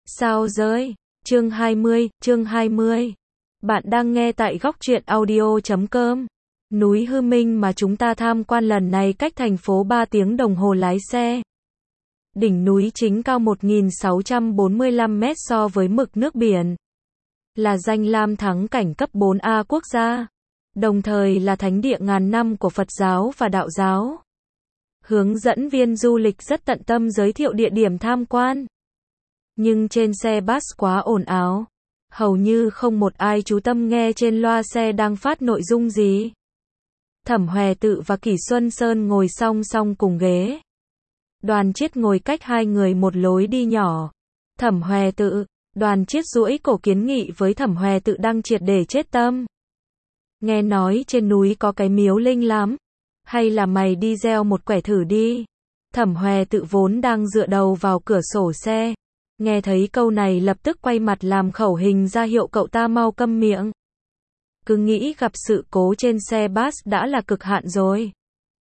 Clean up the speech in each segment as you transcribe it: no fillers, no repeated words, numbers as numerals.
Sao rơi? Chương 20. Bạn đang nghe tại góc truyện audio.com. Núi Hư Minh mà chúng ta tham quan lần này cách thành phố 3 tiếng đồng hồ lái xe. Đỉnh núi chính cao 1.645 mét so với mực nước biển. Là danh lam thắng cảnh cấp 4A quốc gia. Đồng thời là thánh địa ngàn năm của Phật giáo và Đạo giáo. Hướng dẫn viên du lịch rất tận tâm giới thiệu địa điểm tham quan. Nhưng trên xe bus quá ồn ào. Hầu như không một ai chú tâm nghe trên loa xe đang phát nội dung gì. Thẩm Hòe Tự và Kỷ Xuân Sơn ngồi song song cùng ghế. Đoàn Chiết ngồi cách hai người một lối đi nhỏ. Thẩm Hòe Tự, Đoàn Chiết duỗi cổ kiến nghị với Thẩm Hòe Tự đang triệt để chết tâm. Nghe nói trên núi có cái miếu linh lắm. Hay là mày đi gieo một quẻ thử đi. Thẩm Hòe Tự vốn đang dựa đầu vào cửa sổ xe. Nghe thấy câu này lập tức quay mặt làm khẩu hình ra hiệu cậu ta mau câm miệng. Cứ nghĩ gặp sự cố trên xe bus đã là cực hạn rồi.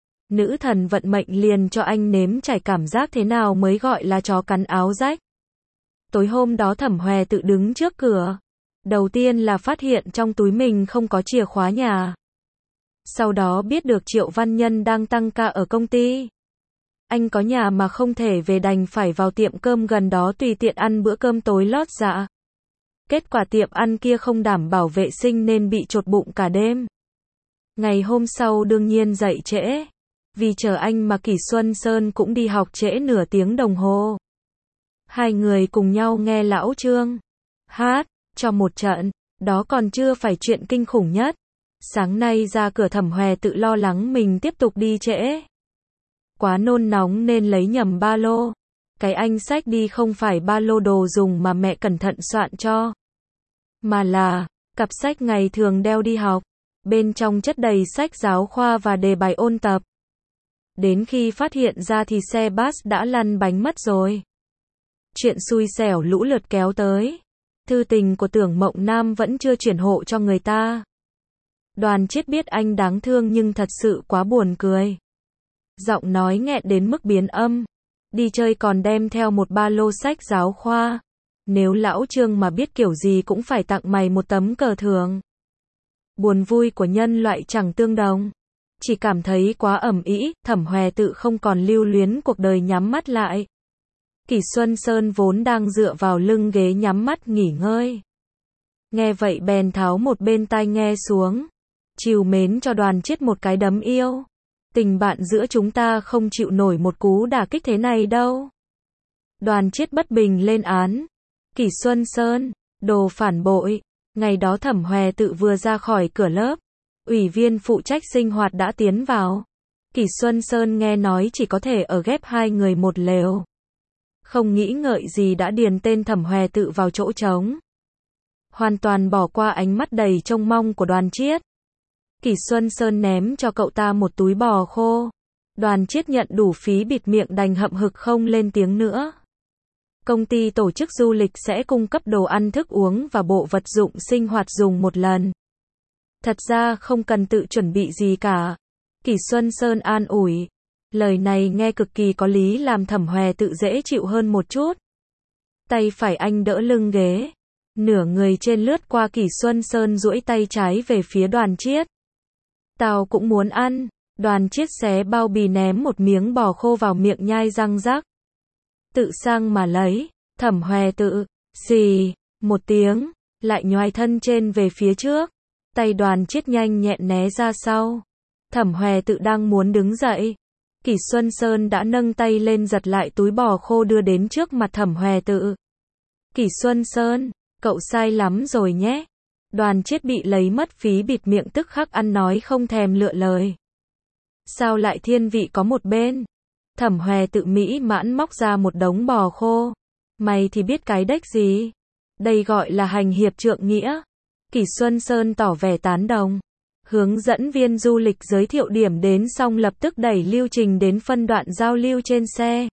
Nữ thần vận mệnh liền cho anh nếm trải cảm giác thế nào mới gọi là chó cắn áo rách. Tối hôm đó Thẩm Hòe Tự đứng trước cửa. Đầu tiên là phát hiện trong túi mình không có chìa khóa nhà. Sau đó biết được Triệu Văn Nhân đang tăng ca ở công ty. Anh có nhà mà không thể về đành phải vào tiệm cơm gần đó tùy tiện ăn bữa cơm tối lót dạ. Kết quả tiệm ăn kia không đảm bảo vệ sinh nên bị chột bụng cả đêm. Ngày hôm sau đương nhiên dậy trễ. Vì chờ anh mà Kỷ Xuân Sơn cũng đi học trễ nửa tiếng đồng hồ. Hai người cùng nhau nghe lão Trương hát cho một trận, đó còn chưa phải chuyện kinh khủng nhất. Sáng nay ra cửa Thẩm Hòe Tự lo lắng mình tiếp tục đi trễ. Quá nôn nóng nên lấy nhầm ba lô. Cái anh xách đi không phải ba lô đồ dùng mà mẹ cẩn thận soạn cho. Mà là cặp sách ngày thường đeo đi học. Bên trong chất đầy sách giáo khoa và đề bài ôn tập. Đến khi phát hiện ra thì xe bus đã lăn bánh mất rồi. Chuyện xui xẻo lũ lượt kéo tới. Thư tình của Tưởng Mộng Nam vẫn chưa chuyển hộ cho người ta. Đoàn Chiết biết anh đáng thương nhưng thật sự quá buồn cười. Giọng nói nghẹn đến mức biến âm. Đi chơi còn đem theo một ba lô sách giáo khoa. Nếu lão Trương mà biết kiểu gì cũng phải tặng mày một tấm cờ thường. Buồn vui của nhân loại chẳng tương đồng. Chỉ cảm thấy quá ầm ĩ. Thẩm Hòe Tự không còn lưu luyến cuộc đời nhắm mắt lại. Kỷ Xuân Sơn vốn đang dựa vào lưng ghế nhắm mắt nghỉ ngơi. Nghe vậy bèn tháo một bên tai nghe xuống. Trìu mến cho Đoàn Chiết một cái đấm yêu. Tình bạn giữa chúng ta không chịu nổi một cú đả kích thế này đâu. Đoàn Chiết bất bình lên án. Kỷ Xuân Sơn, đồ phản bội. Ngày đó Thẩm Hòe Tự vừa ra khỏi cửa lớp. Ủy viên phụ trách sinh hoạt đã tiến vào. Kỷ Xuân Sơn nghe nói chỉ có thể ở ghép hai người một lều. Không nghĩ ngợi gì đã điền tên Thẩm Hòe Tự vào chỗ trống. Hoàn toàn bỏ qua ánh mắt đầy trông mong của Đoàn Chiết. Kỷ Xuân Sơn ném cho cậu ta một túi bò khô. Đoàn Chiết nhận đủ phí bịt miệng đành hậm hực không lên tiếng nữa. Công ty tổ chức du lịch sẽ cung cấp đồ ăn thức uống và bộ vật dụng sinh hoạt dùng một lần. Thật ra không cần tự chuẩn bị gì cả. Kỷ Xuân Sơn an ủi. Lời này nghe cực kỳ có lý làm Thẩm Hòe Tự dễ chịu hơn một chút. Tay phải anh đỡ lưng ghế. Nửa người trên lướt qua Kỷ Xuân Sơn duỗi tay trái về phía Đoàn Chiết. Tao cũng muốn ăn. Đoàn Chiết xé bao bì ném một miếng bò khô vào miệng nhai răng rắc. Tự sang mà lấy. Thẩm Hòe Tự, xì, một tiếng, lại nhoài thân trên về phía trước. Tay Đoàn Chiết nhanh nhẹn né ra sau. Thẩm Hòe Tự đang muốn đứng dậy. Kỷ Xuân Sơn đã nâng tay lên giật lại túi bò khô đưa đến trước mặt Thẩm Hòe Tự. Kỷ Xuân Sơn, cậu sai lắm rồi nhé. Đoàn Chiết bị lấy mất phí bịt miệng tức khắc ăn nói không thèm lựa lời. Sao lại thiên vị có một bên? Thẩm Hòe Tự mỹ mãn móc ra một đống bò khô. Mày thì biết cái đếch gì? Đây gọi là hành hiệp trượng nghĩa. Kỷ Xuân Sơn tỏ vẻ tán đồng. Hướng dẫn viên du lịch giới thiệu điểm đến xong lập tức đẩy lưu trình đến phân đoạn giao lưu trên xe.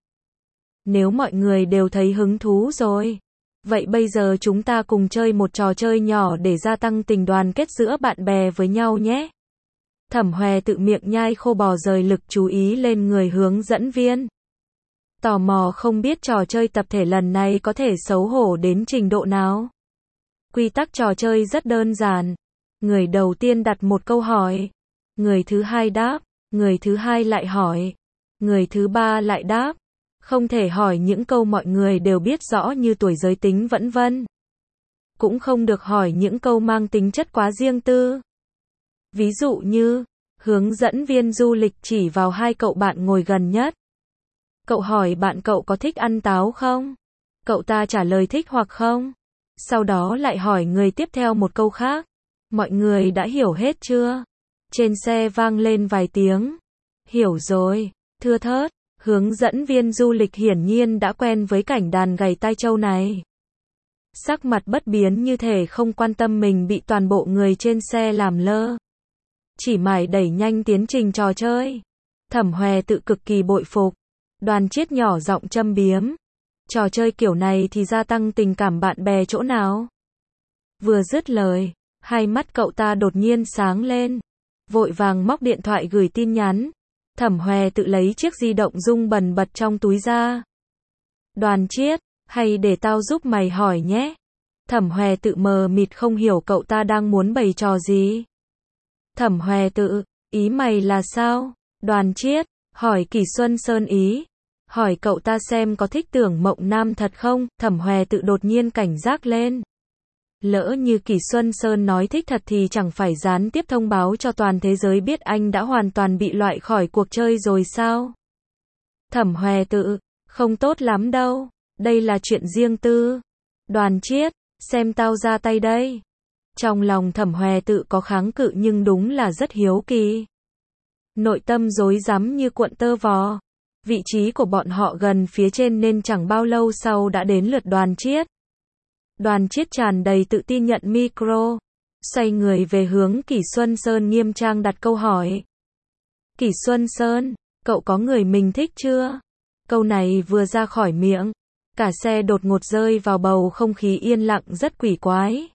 Nếu mọi người đều thấy hứng thú rồi. Vậy bây giờ chúng ta cùng chơi một trò chơi nhỏ để gia tăng tình đoàn kết giữa bạn bè với nhau nhé. Thẩm Hòe Tự miệng nhai khô bò rời lực chú ý lên người hướng dẫn viên. Tò mò không biết trò chơi tập thể lần này có thể xấu hổ đến trình độ nào. Quy tắc trò chơi rất đơn giản. Người đầu tiên đặt một câu hỏi. Người thứ hai đáp. Người thứ hai lại hỏi. Người thứ ba lại đáp. Không thể hỏi những câu mọi người đều biết rõ như tuổi giới tính vân vân. Cũng không được hỏi những câu mang tính chất quá riêng tư. Ví dụ như, hướng dẫn viên du lịch chỉ vào hai cậu bạn ngồi gần nhất. Cậu hỏi bạn cậu có thích ăn táo không? Cậu ta trả lời thích hoặc không. Sau đó lại hỏi người tiếp theo một câu khác. Mọi người đã hiểu hết chưa? Trên xe vang lên vài tiếng. Hiểu rồi, thưa thớt. Hướng dẫn viên du lịch hiển nhiên đã quen với cảnh đàn gảy tai trâu này. Sắc mặt bất biến như thể không quan tâm mình bị toàn bộ người trên xe làm lơ. Chỉ mải đẩy nhanh tiến trình trò chơi. Thẩm Hòe tự cực kỳ bội phục. Đoàn Chiết nhỏ giọng châm biếm. Trò chơi kiểu này thì gia tăng tình cảm bạn bè chỗ nào? Vừa dứt lời, hai mắt cậu ta đột nhiên sáng lên. Vội vàng móc điện thoại gửi tin nhắn. Thẩm Hòe tự lấy chiếc di động rung bần bật trong túi ra. Đoàn Chiết, hay để tao giúp mày hỏi nhé. Thẩm Hòe tự mờ mịt không hiểu cậu ta đang muốn bày trò gì. Thẩm Hòe tự, ý mày là sao? Đoàn Chiết, hỏi Kỷ Xuân Sơn ý. Hỏi cậu ta xem có thích Tưởng Mộng Nam thật không? Thẩm Hòe tự đột nhiên cảnh giác lên. Lỡ như Kỷ Xuân Sơn nói thích thật thì chẳng phải gián tiếp thông báo cho toàn thế giới biết anh đã hoàn toàn bị loại khỏi cuộc chơi rồi sao? Thẩm Hòe tự, không tốt lắm đâu. Đây là chuyện riêng tư. Đoàn Chiết, xem tao ra tay đây. Trong lòng Thẩm Hòe tự có kháng cự nhưng đúng là rất hiếu kỳ. Nội tâm rối rắm như cuộn tơ vò. Vị trí của bọn họ gần phía trên nên chẳng bao lâu sau đã đến lượt Đoàn Chiết. Đoàn Chiết tràn đầy tự tin nhận micro. Xoay người về hướng Kỷ Xuân Sơn nghiêm trang đặt câu hỏi. Kỷ Xuân Sơn, cậu có người mình thích chưa? Câu này vừa ra khỏi miệng. Cả xe đột ngột rơi vào bầu không khí yên lặng rất quỷ quái.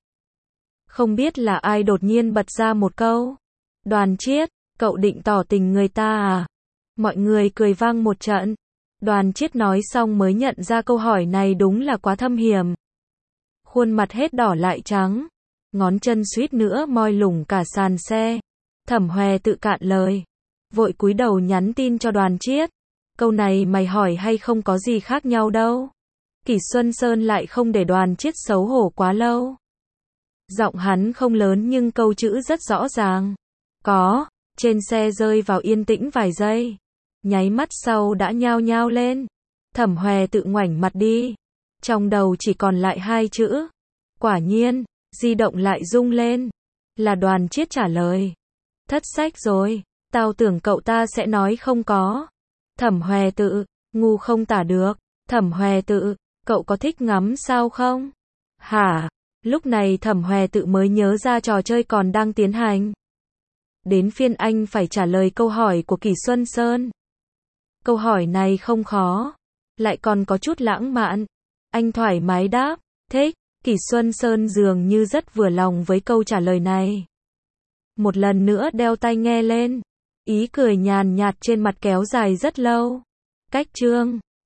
Không biết là ai đột nhiên bật ra một câu. Đoàn Chiết, cậu định tỏ tình người ta à? Mọi người cười vang một trận. Đoàn Chiết nói xong mới nhận ra câu hỏi này đúng là quá thâm hiểm. Khuôn mặt hết đỏ lại trắng. Ngón chân suýt nữa moi lủng cả sàn xe. Thẩm Hòe tự cạn lời. Vội cúi đầu nhắn tin cho Đoàn Chiết. Câu này mày hỏi hay không có gì khác nhau đâu. Kỷ Xuân Sơn lại không để Đoàn Chiết xấu hổ quá lâu. Giọng hắn không lớn nhưng câu chữ rất rõ ràng. Có. Trên xe rơi vào yên tĩnh vài giây. Nháy mắt sau đã nhao nhao lên. Thẩm Hòe tự ngoảnh mặt đi. Trong đầu chỉ còn lại hai chữ. Quả nhiên, di động lại rung lên. Là Đoàn Chiết trả lời. Thất sách rồi, tao tưởng cậu ta sẽ nói không có. Thẩm Hòe tự, ngu không tả được. Thẩm Hòe tự, cậu có thích ngắm sao không? Hả? Lúc này Thẩm Hòe tự mới nhớ ra trò chơi còn đang tiến hành. Đến phiên anh phải trả lời câu hỏi của Kỷ Xuân Sơn. Câu hỏi này không khó, lại còn có chút lãng mạn. Anh thoải mái đáp, thích. Kỷ Xuân Sơn dường như rất vừa lòng với câu trả lời này. Một lần nữa đeo tai nghe lên. Ý cười nhàn nhạt trên mặt kéo dài rất lâu. Cách chương